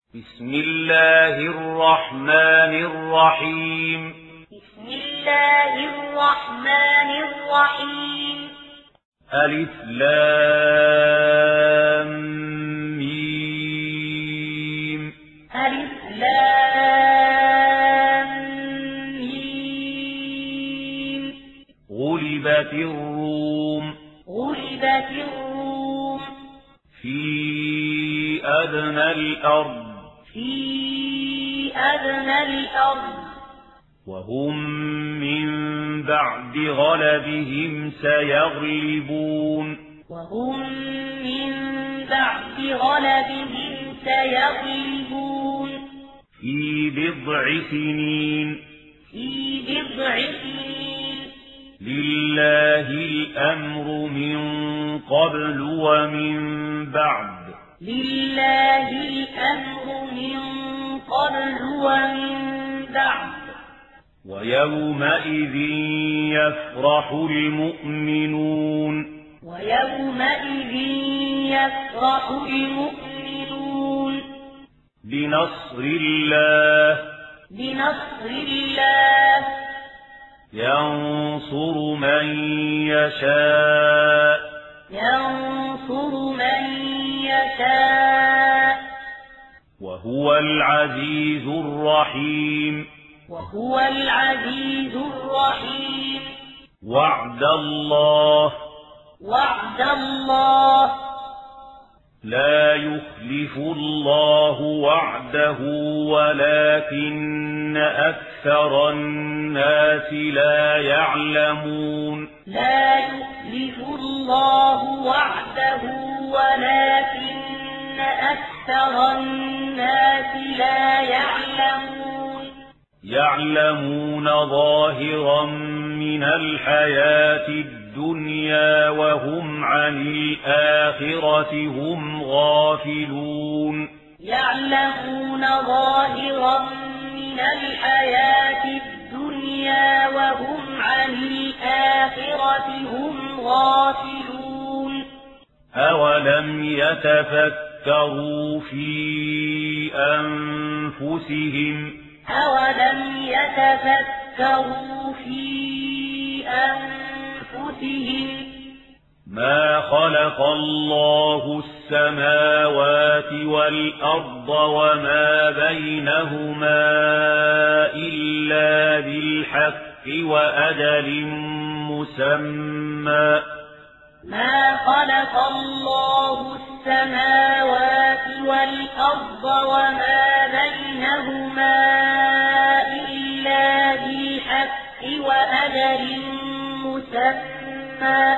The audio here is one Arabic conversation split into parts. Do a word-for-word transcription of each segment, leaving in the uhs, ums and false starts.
بسم الله الرحمن الرحيم بسم الله الرحمن الرحيم ألف لام ميم ألف لام ميم غلبت الروم غلبت الروم في أدنى الأرض في أدنى الأرض وهم من بعد غلبهم سيغلبون وهم من بعد غلبهم سيغلبون في بضع سنين في بضع سنين لله الأمر من قبل ومن بعد لله الأمر من قبل ومن بعد ويومئذ يفرح المؤمنون ويومئذ يفرح المؤمنون بنصر الله بنصر الله ينصر من يشاء ينصر من يشاء وهو العزيز الرحيم وهو العزيز الرحيم وعد الله وعد الله لا يخلف الله وعده ولكن أكثر الناس لا يعلمون لا يخلف الله وعده ولكن أكثر الناس لا يعلمون يعلمون ظاهرا من الحياة الدنيا وهم عن الآخرة هم غافلون يعلمون ظاهرا من الحياة الدنيا وهم عن الآخرة هم غافلون أولم يتفكروا في أنفسهم أولم يتفكروا في أنفسهم ما خلق الله السماوات والأرض وما بينهما إلا بالحق وأجل مسمى ما خلق الله السماوات والأرض وما بينهما إلا بالحق وأجل مسمى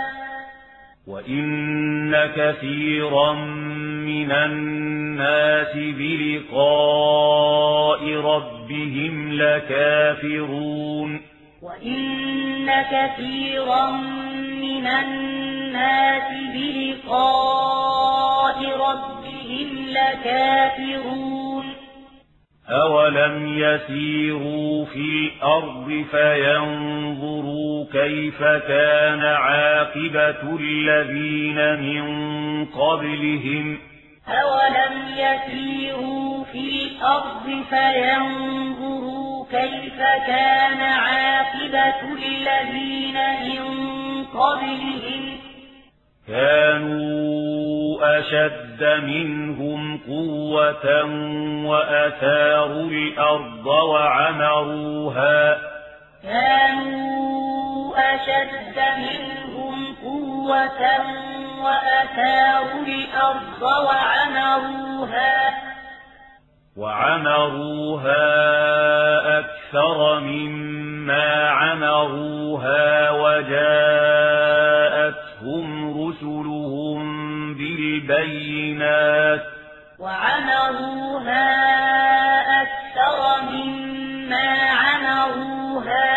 وإن كثيرا من الناس بلقاء ربهم لكافرون وإن كثيرا من الناس بلقاء ربهم لكافرون أولم يسيروا في الأرض فينظروا كيف كان عاقبة الذين من قبلهم أولم يسيروا في الأرض فينظروا كيف كان عاقبة الذين من قبلهم كانوا أشد منهم قوة وأثاروا الأرض وعمروها كانوا أشد منهم قوة وأثاروا الأرض وعمروها وعمروها أكثر مما عمروها وجاءتهم رسلهم بالبينات وعمروها أكثر مما عمروها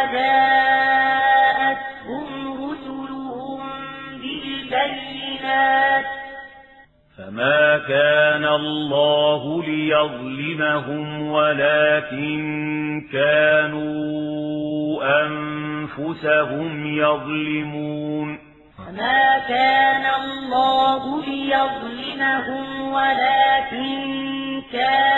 وجاءتهم رسلهم بالبينات فما كان الله ليظلمهم ولكن كانوا أنفسهم يظلمون فما كان الله ليظلمهم ولكن كانوا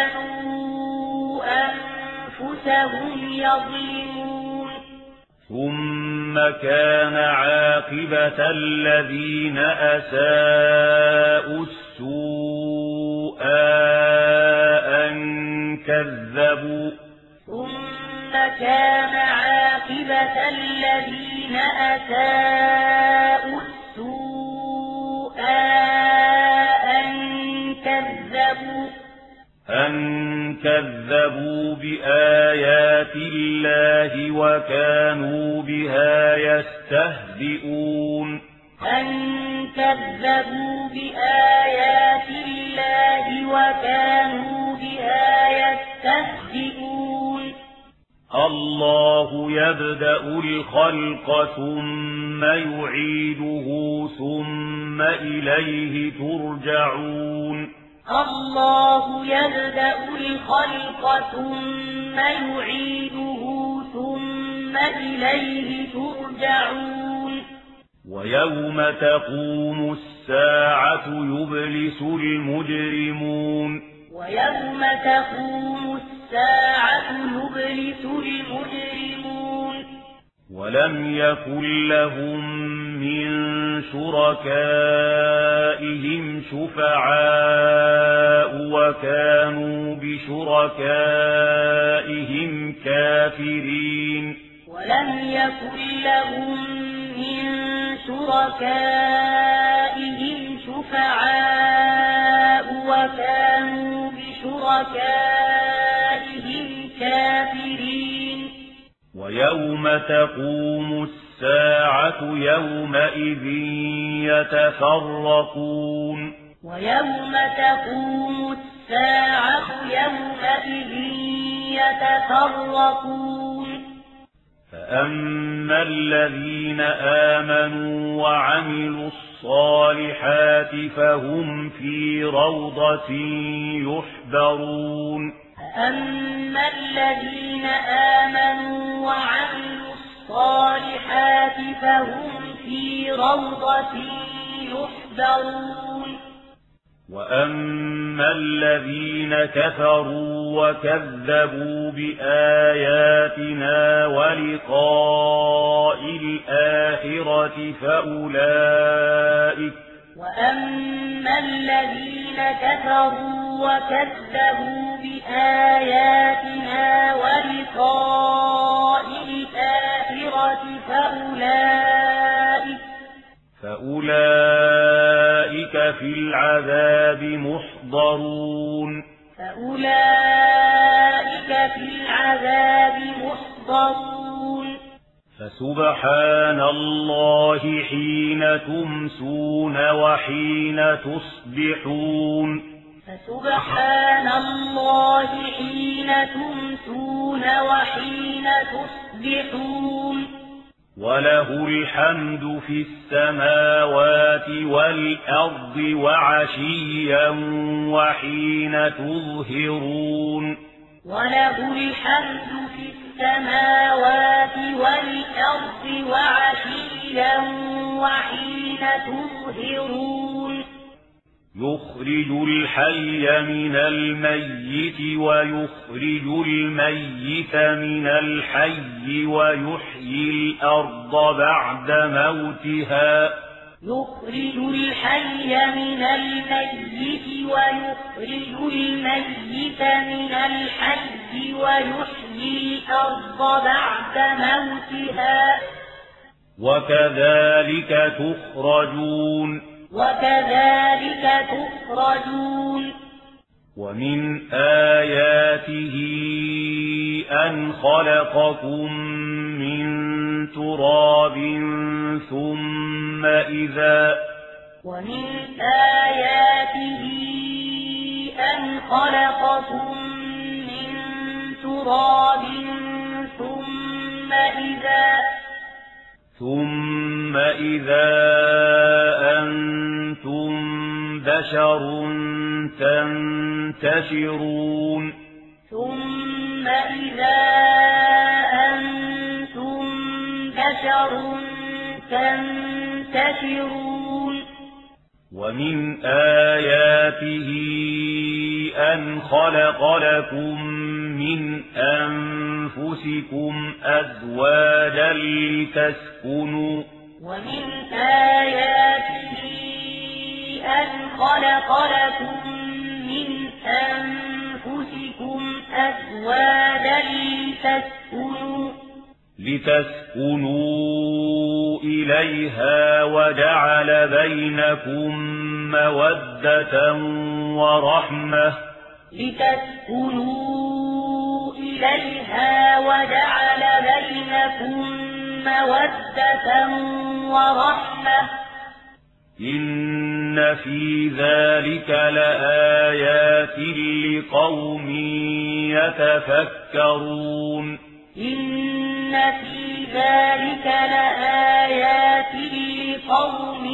هم يظلمون ثم كان عاقبة الذين أساءوا السوء أن كذبوا ثم كان عاقبة الذين أساءوا السوء أن كذبوا أن كذبوا بآيات الله وكانوا بها يستهزئون أن كذبوا بآيات الله وكانوا بها يستهزئون الله يبدأ الخلق ثم يعيده ثم إليه ترجعون الله يبدأ الخلق ثم يعيده ثم إليه ترجعون ويوم تقوم الساعة يبلس المجرمون ويوم تقوم الساعة يبلس المجرمون ولم يكن لهم من شركائهم شفعاء وكانوا بشركائهم كافرين ولم يكن لهم من شركائهم شفعاء وكانوا بشركائهم كافرين ويوم تقوم الساعة يومئذ يتفرقون ويوم تقوم الساعة يومئذ يتفرقون فأما الذين آمنوا وعملوا الصالحات فهم في روضة يحبرون فأما الذين آمنوا وعملوا الصالحات فهم في روضة يحبرون وأما الذين كفروا وكذبوا بآياتنا ولقاء الآخرة فأولئك وأما الذين كفروا وكذبوا بآياتنا ولقاء الآخرة فأولئك فأولئك في العذاب محضرون فأولئك في العذاب محضرون فسبحان الله حين تمسون وحين تصبحون فسبحان الله حين تمسون وحين تصبحون وله الحمد في السماوات والأرض وعشيا وحين تظهرون وله الحمد في السماوات والأرض وعشيا وحين تظهرون يخرج الحي من الميت ويخرج الميت من الحي ويحيي الأرض بعد موتها يخرج الحي من الميت ويخرج الميت من الحي ويحيي الأرض بعد موتها وكذلك تخرجون وكذلك تخرجون ومن آياته أن خلقكم من تراب ثم إذا ومن آياته أن خلقكم من تراب ثم إذا ثم إذا أنتم بشر تنتشرون ثم إذا أنتم بشر تنتشرون ومن آياته أن خلق لكم من أنفسكم أزواجا لتسكنوا ومن آياته أن خلق لكم من أنفسكم أزواجا لتسكنوا لتسكنوا إليها وجعل بينكم مودة ورحمة لتسكنوا إليها وجعل بينكم مودة ورحمة إن في ذلك لآيات لقوم يتفكرون إن في ذلك لآيات لقوم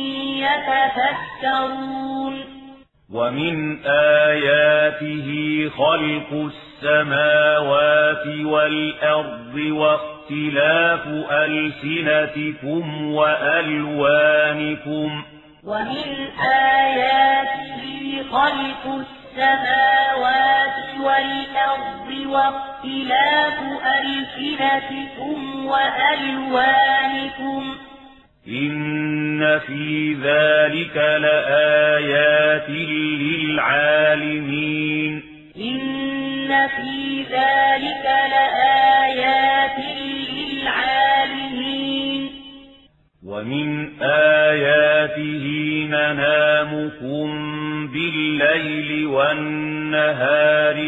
يتفكرون ومن آياته خلق السماوات والأرض واختلاف ألسنتكم وألوانكم ومن آياته خلق السماوات والأرض واختلاف ألسنتكم وألوانكم إن في ذلك لآيات للعالمين إن في ذلك لآيات للعالمين ومن آياته منامكم بالليل والنهار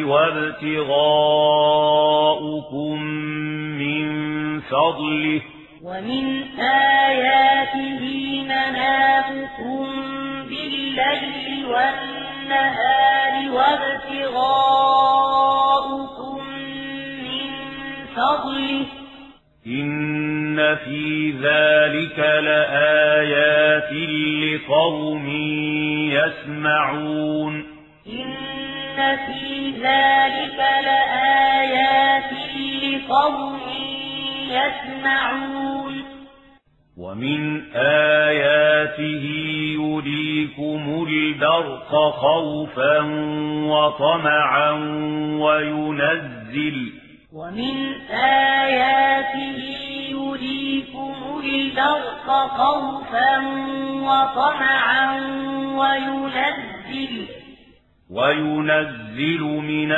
وابتغاؤكم من فضله ومن آياته منامكم بالليل والنهار وابتغاؤكم من فضله إن في ذلك لآيات لقوم يسمعون إن في ذلك لآيات لقوم يسمعون ومن آياته يريكم البرق خوفا وطمعا وينزل ومن آياته يريكم البرق خوفا وطمعا وينزل وينزل من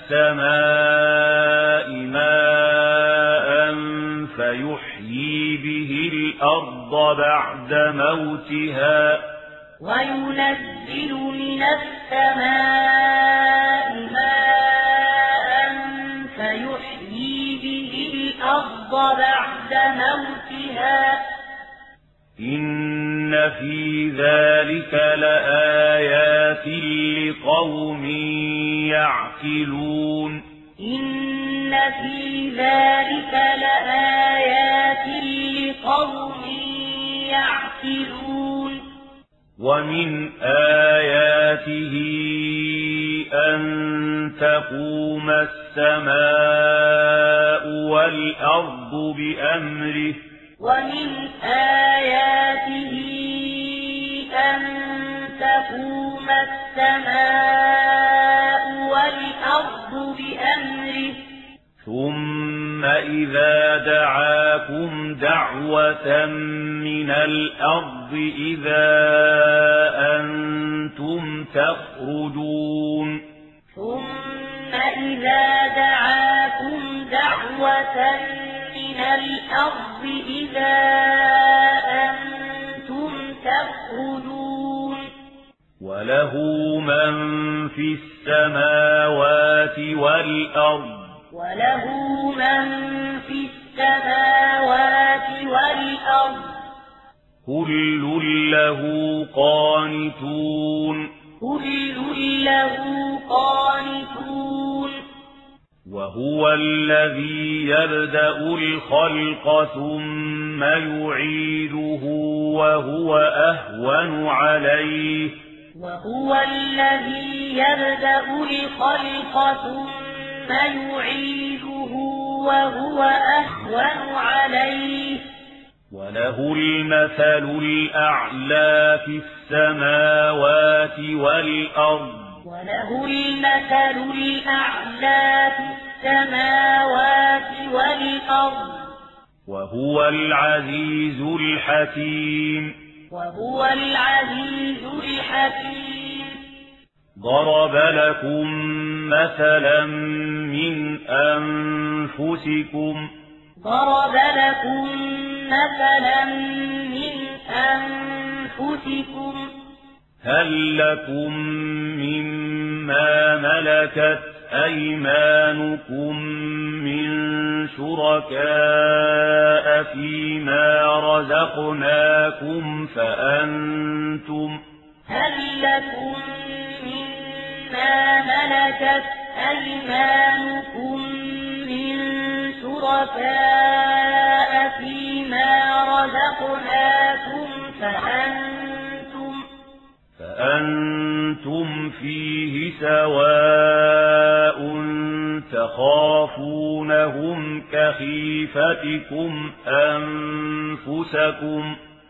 السماء ماء فيحيي به الأرض بعد موتها وينزل من السماء ماء فيحيي به الأرض بعد موتها إن في ذلك لآيات لقوم يعقلون إن في ذلك لآيات لقوم يعقلون ومن آياته أن تقوم السماء والأرض بأمره ومن آياته أن تقوم السماء والأرض بأمره ثم إذا دعاكم دعوة من الأرض إذا أنتم تخرجون ثم إذا دعاكم دعوة من الأرض إذا أنتم تخرجون وله من في السماوات والأرض وله من في السماوات والأرض كل له قانتون كل له قانتون وهو الذي يبدأ الخلق ثم يعيده وهو أهون عليه وهو الذي يبدأ الخلق ثم يعيده وهو أهون عليه وله المثل الأعلى في السماوات والأرض وله المثل الأعلى في السماوات والأرض وهو العزيز الحكيم وهو العزيز الحكيم ضرب لكم مثلا من أنفسكم ضرب لكم مثلا من أنفسكم هل لكم مما ملكت أيمانكم من شركاء فيما رزقناكم فأنتم هل لكم مما ملكت أيمانكم من شركاء فيما رزقناكم فأنتم فأنتم فيه سواء تخافونهم كخيفتكم أنفسكم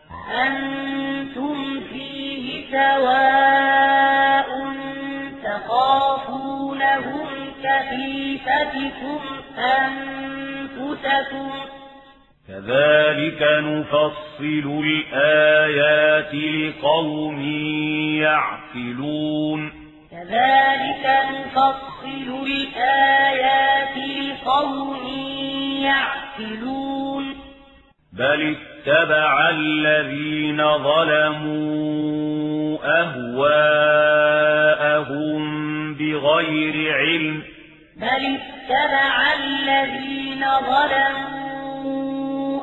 أنتم فيه سواء تخافونهم كخيفتكم أنفسكم كذلك نفصل الآيات لقوم يعقلون كذلك نفصل الآيات لقوم يعقلون بل اتبع الذين ظلموا أهواءهم بغير علم بل اتبع الذين ظلموا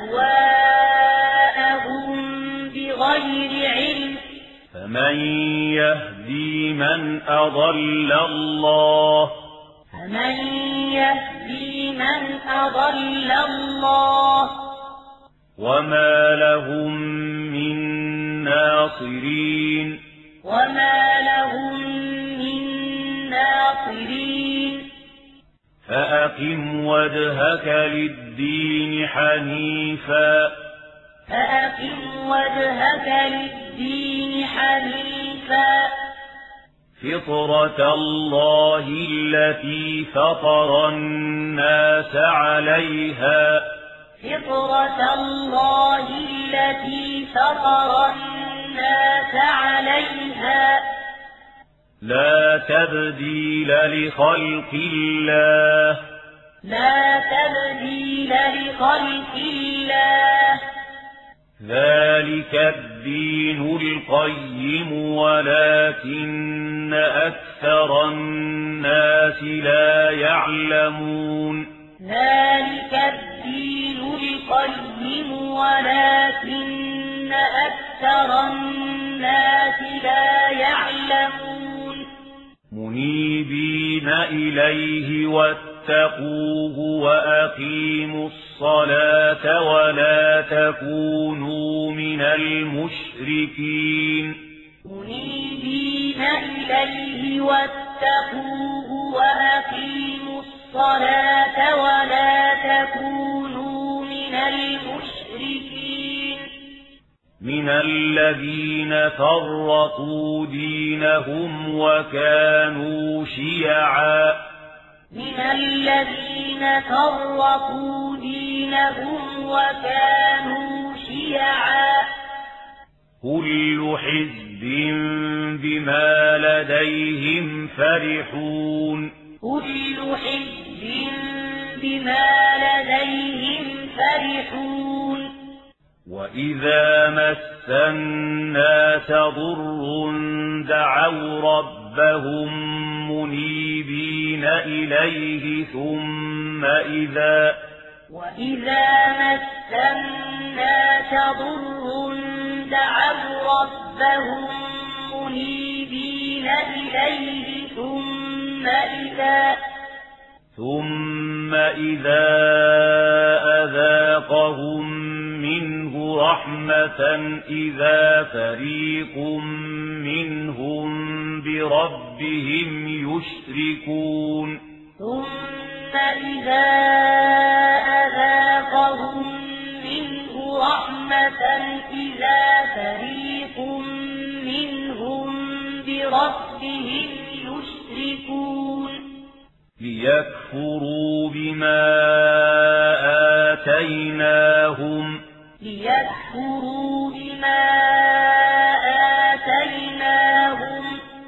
أهواءهم بغير علم فمن يهدي من أضل الله فمن يهدي من أضل الله وما لهم من ناصرين وما لهم من ناصرين فأقم وجهك للدين حنيفا فأقم وجهك للدين حنيفا فطرة الله التي فطر الناس عليها فطرة الله التي فطر الناس عليها لا تبديل لخلق الله لا تبديل لخلق الله ذلك الدين القيم ولكن أكثر الناس لا يعلمون ذلك الدين القيم ولكن أكثر الناس لا يعلمون منيبين إليه واتقوه وأقيموا الصلاة ولا تكونوا من المشركين منيبين إليه واتقوه وأقيموا الصلاة ولا تكونوا من المشركين من الذين فرقوا دينهم وكانوا شيعا من الذين فرقوا دينهم وكانوا شيعا كل حزب بما لديهم فرحون كل حزب بما لديهم فرحون وإذا مس الناس ضر دعوا ربهم منيبين إليه ثم إذا وإذا مس الناس ضر دعوا ربهم منيبين إليه ثم إذا ثم إذا أذاقهم منه رحمة إذا فريق منهم بربهم يشركون ثم إذا أذاقهم منه ليكفروا بما آتيناهم ليكفروا بما آتيناهم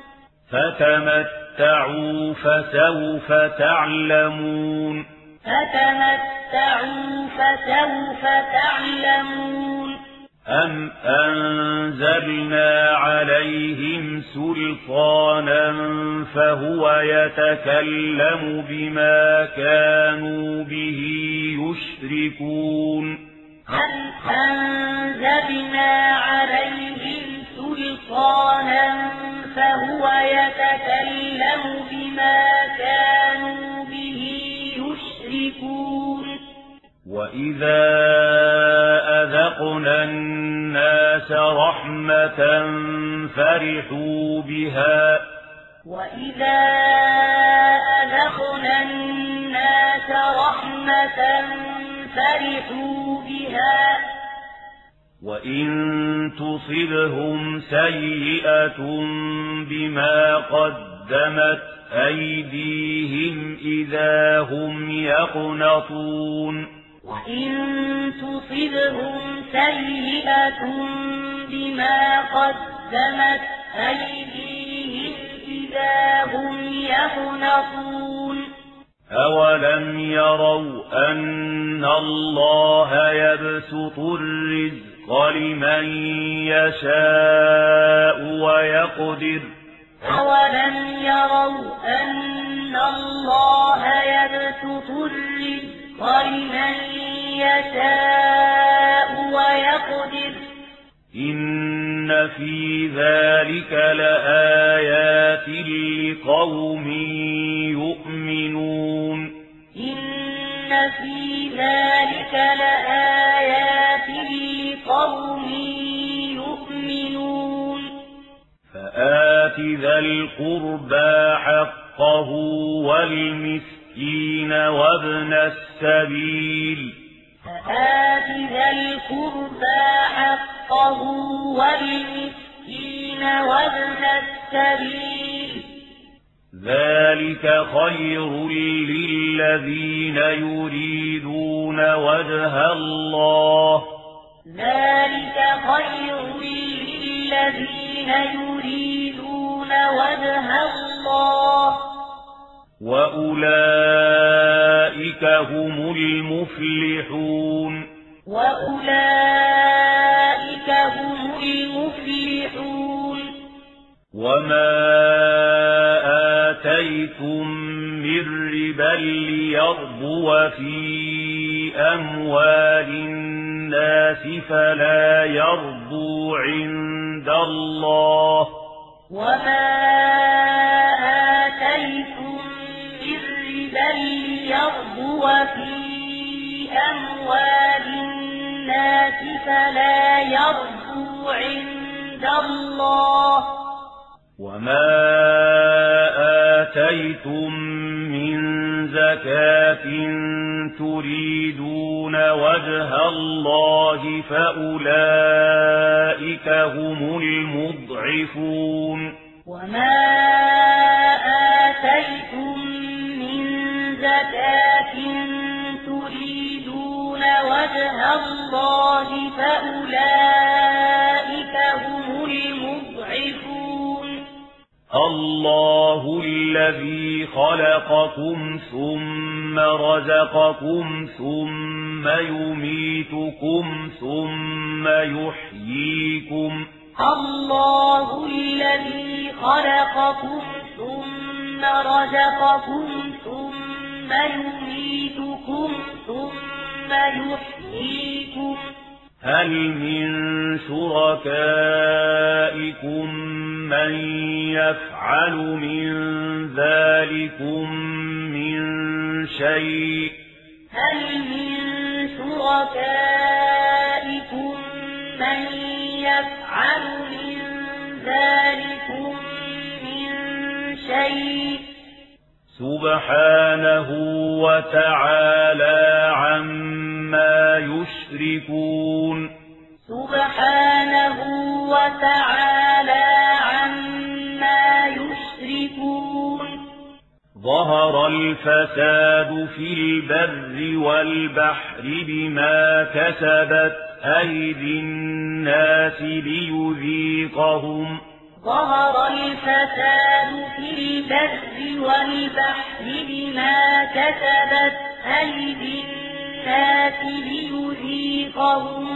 فتمتعوا فسوف تعلمون فتمتعوا فسوف تعلمون أم أنزلنا عليهم سلطانا فهو يتكلم بما كانوا به يشركون أم أنزلنا عليهم سلطانا فهو يتكلم بما كانوا به يشركون وإذا أذقنا الناس رحمة فرحوا بها وإذا أذقنا الناس رحمة فرحوا بها وإن تصبهم سيئة بما قدمت أيديهم إذا هم يقنطون وإن تصبهم سيئة بما قدمت أيديهم إذا هم يقنطون أولم يروا أن الله يبسط الرزق لمن يشاء ويقدر أولم يروا أن الله يبسط الرزق لمن يشاء ويقدر إن في ذلك لآيات لقوم يؤمنون إن في ذلك لآيات لقوم يؤمنون فآت ذا القربى حقه والمسكين وابن السبيل فآت ذا القربى حقه والمسكين وابن السبيل ذلك خير للذين يريدون وجه الله ذلك خير للذين يريدون وجه الله وأولئك هم المفلحون وأولئك هم المفلحون وما آتيتم من ربا ليربو في أموال الناس فلا يربو عند الله وما آتيتم من ربا ليربو في أموال الناس فلا يربو عند الله وما آتيتم من زكاة تريدون وجه الله فأولئك هم المضعفون وما آتيتم من زكاة تريدون وجه الله فأولئك هم المضعفون الله الذي خلقكم ثم رزقكم ثم يميتكم ثم يحييكم الله الذي خلقكم ثم رزقكم ثم يميتكم ثم يحييكم هل من شركائكم من يفعل من ذلكم من شيء هل من شركائكم من يفعل من ذلكم من شيء سبحانه وتعالى عما يشركون سبحانه وتعالى عما يشركون ظهر الفساد في البر والبحر بما كسبت أيدي الناس ليذيقهم ظهر الفساد في البر والبحر بما كسبت أيدي الناس ليذيقهم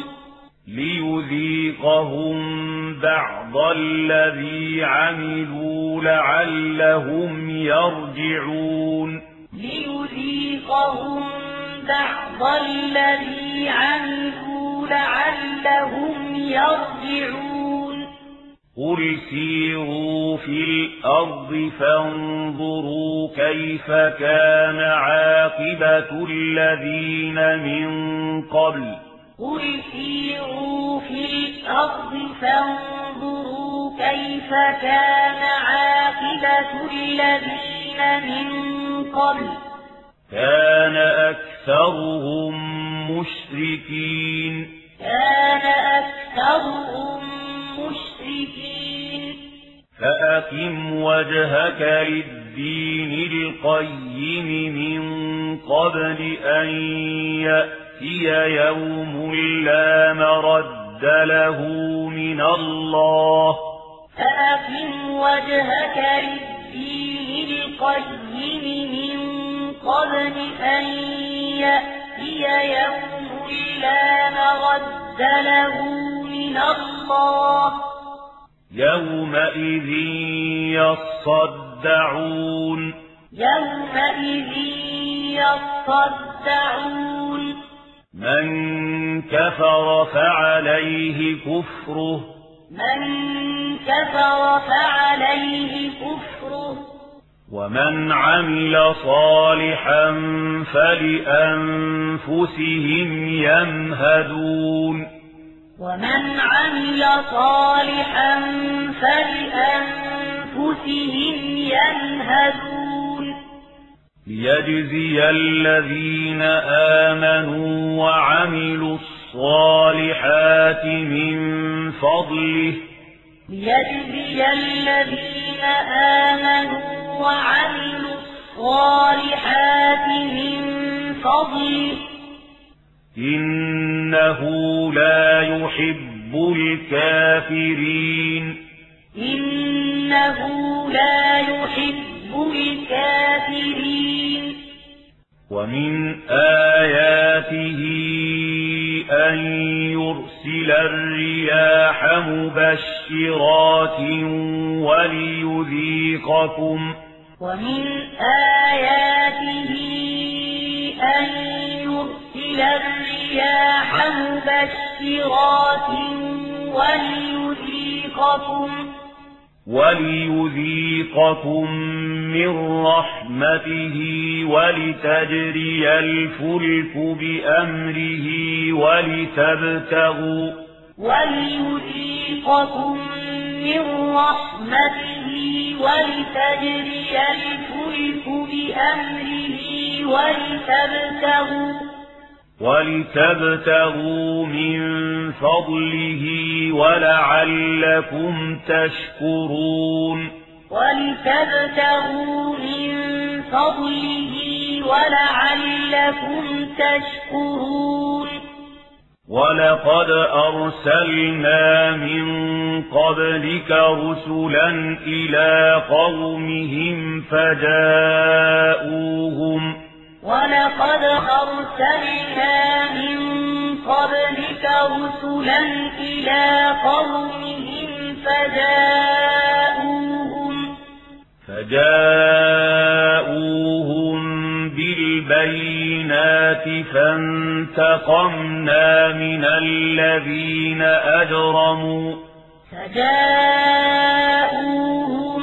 ليذيقهم بعض الذي عملوا لعلهم يرجعون ليذيقهم بعض الذي عملوا لعلهم يرجعون قل سيروا في الأرض فانظروا كيف كان عاقبة الذين من قبل قل سيروا في الأرض فانظروا كيف كان عاقبة الذين من قبل كان أكثرهم مشركين كان أكثرهم مشركين فأقم وجهك للدين القيم من قبل أن يأتي يوم لا مرد له من الله فأقم وجهك للدين القيم من قبل أن يأتي يوم لا مرد له من الله يومئذ يصدعون يومئذ يصدعون من كفر فعليه كفره من كفر فعليه كفره ومن عمل صالحا فلأنفسهم يمهدون ومن عمل صالحا فلأنفسهم يمهدون ليجزي الذين آمنوا وعملوا الصالحات من فضله ليجزي الذين آمنوا وعملوا الصالحات من فضله إنه لا يحب الكافرين إنه لا يحب الكافرين ومن آياته أن يرسل الرياح مبشرات وليذيقكم ومن آياته أن يرسل الرياح مبشرات وليذيقكم وليذيقكم من رحمته ولتجري الفلك بأمره ولتبتغوا وليذيقكم من رحمته ولتجري الفلك بأمره ولتبتغوا ولتبتغوا من فضله ولعلكم تشكرون ولتبتغوا من فضله ولعلكم تشكرون ولقد أرسلنا من قبلك رسلا إلى قومهم فجاءوهم ولقد أرسلنا من قبلك رسلا إلى قومهم فجاءوهم فجاءوهم بالبينات فانتقمنا من الذين أجرموا فجاءوهم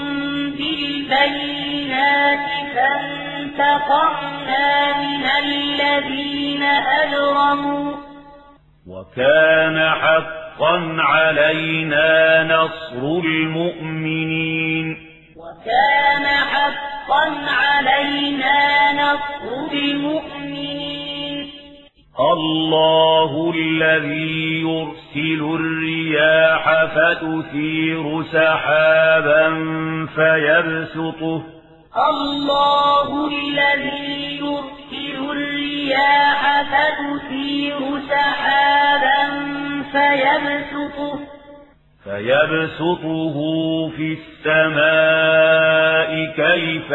بالبينات فانتقمنا من الذين أجرموا وكان حقا علينا نصر المؤمنين وكان حقا علينا نصر المؤمنين الله الذي يرسل الرياح فتثير سحابا فيبسطه الله الذي يرسل الرياح فتثير سحابا فيبسطه فيبسطه في السماء كيف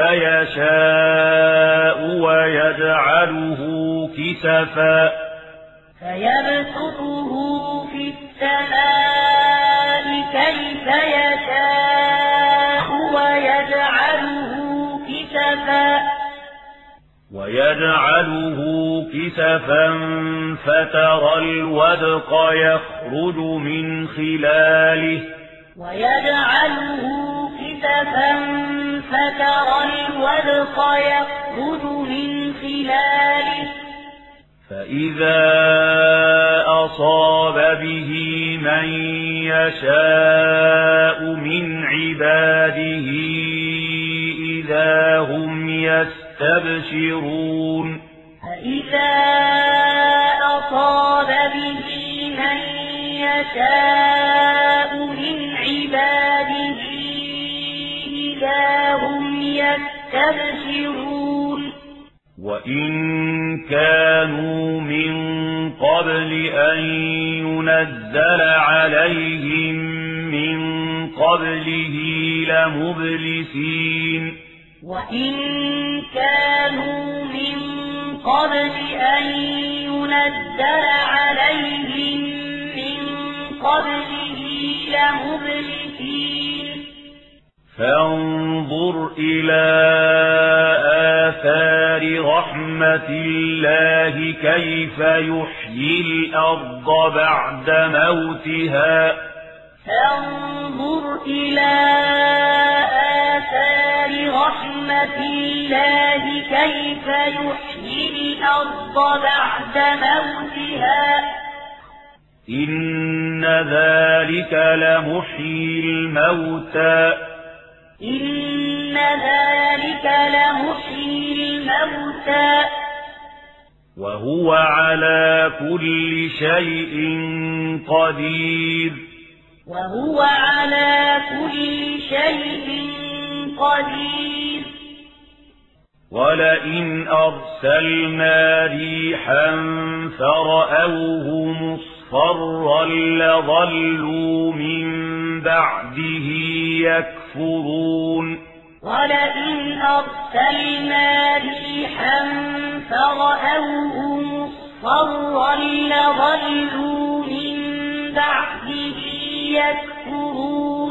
يشاء ويجعله كسفا فيبسطه في السماء كيف يشاء ويجعله كسفا ويجعله كسفا فترى الودق يخرج من خلاله ويجعله كسفا فترى الودق يخرج من خلاله فإذا أصاب به من يشاء من عباده إذا هم يستبشرون فإذا أصاب به من يشاء من عباده إذا هم يستبشرون وإن كانوا من قبل أن ينزل عليهم من قبله لمبلسين وإن كانوا من قبل أن ينزل عليهم من قبله لمبلسين فانظر إلى آثار رحمة الله كيف يحيي الأرض بعد موتها فانظر إلى آثار رحمة الله كيف يحيي الأرض بعد موتها إن ذلك لمحيي الموتى إن ذلك لمحيي الموتى وهو على كل شيء قدير وهو على كل شيء قدير ولئن أرسلنا ريحا فرأوه مصفرا لظلوا من بعده يكفرون ولئن أرسلنا ريحا فرأوه مصفرا لظلوا من بعده يكفرون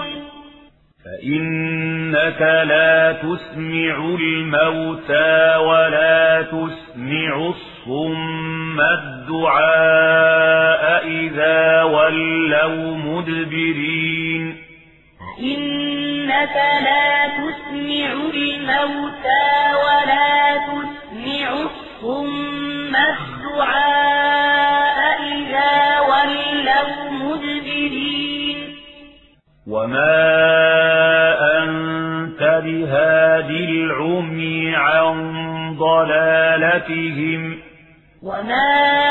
فإنك لا تسمع الموتى ولا تسمع الصم الدعاء إذا ولوا مدبرين إنك لا تسمع الموتى ولا تسمع الصم الدعاء إذا ولوا مدبرين وما أنت بهادي العمي عن ضلالتهم وما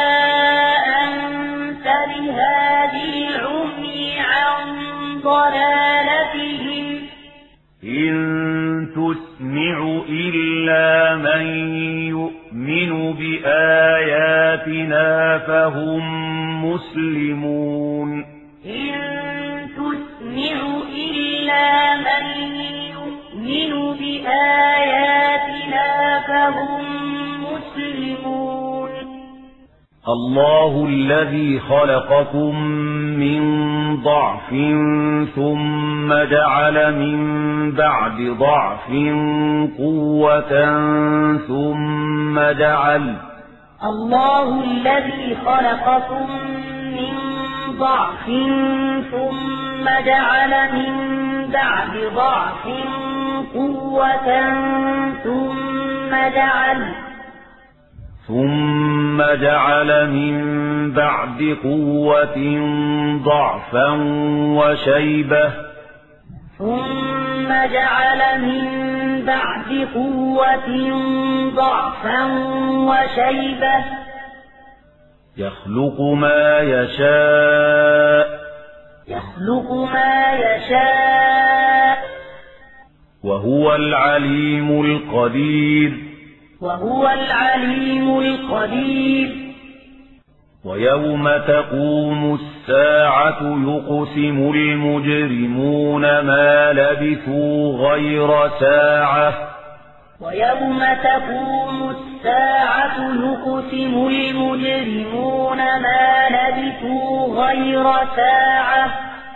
أنت بهادي العمي عن ضلالتهم إن تسمع إلا من يؤمن بآياتنا فهم مسلمون إن تسمع إلا من يؤمن بآياتنا فهم مسلمون الله الذي خلقكم من ضعف ثم جعل من بعد ضعف قوة ثم جعل الله الذي خلقكم من ضعف ثم جعل من بعد ضعف قوة ثم جعل ثم جعل من بعد قوة ضعفا وشيبة ثم جعل من بعد قوة ضعفا وشيبة يخلق ما يشاء يخلق ما يشاء وهو العليم القدير وهو العليم القدير ويوم تقوم الساعة يقسم المجرمون ما لبثوا غير ساعة ويوم تقوم الساعة يقسم المجرمون ما لبثوا غير ساعة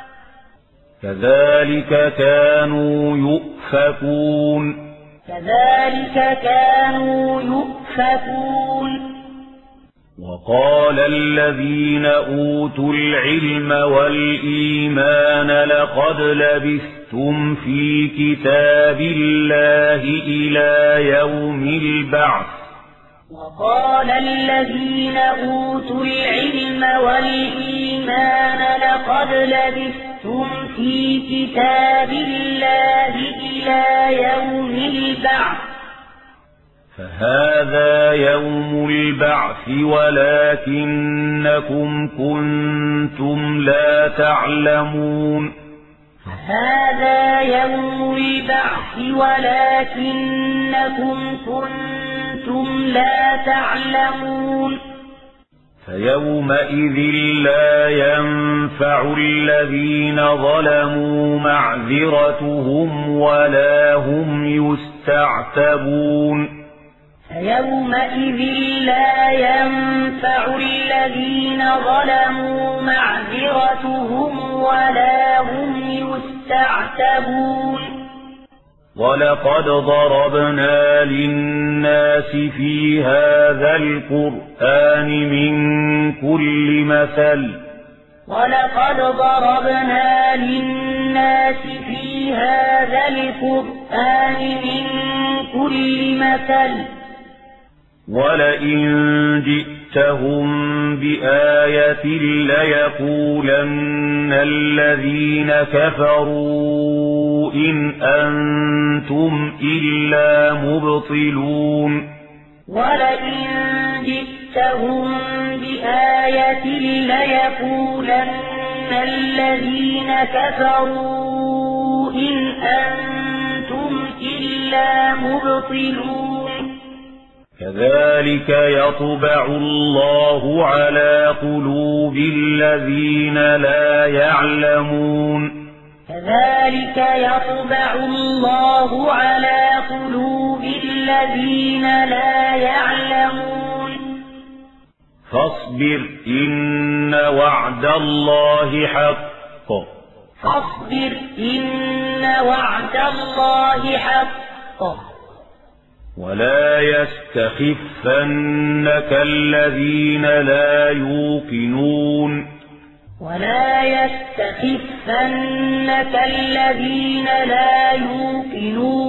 كذلك كانوا يؤفكون كذلك كانوا يؤفكون وقال الذين أوتوا العلم والإيمان لقد لبثتم في كتاب الله إلى يوم البعث وقال الذين أوتوا العلم والإيمان لقد لبثتم في كتاب الله إلى يوم البعث فهذا يوم البعث ولكنكم كنتم لا تعلمون هذا يوم البعث ولكنكم كنتم لا تعلمون فيومئذ لا ينفع الذين ظلموا معذرتهم ولا هم يستعتبون فيومئذ لا ينفع الذين ظلموا معذرتهم ولا هم يستعتبون ولقد ضربنا للناس في هذا القرآن من كل مثل ولقد ضربنا للناس في هذا القرآن من كل مثل ولئن جئتهم بآية ليقولن الذين كفروا إن أنتم إلا مبطلون ولئن جئتهم بآية ليقولن الذين كفروا إن أنتم إلا مبطلون كذلك يطبع الله على قلوب الذين لا يعلمون كذلك يطبع الله على قلوب الذين لا يعلمون فاصبر إن وعد الله حق فاصبر إن وعد الله حق ولا يستخفنك الذين لا يوقنون ولا يستخفنك الذين لا يوقنون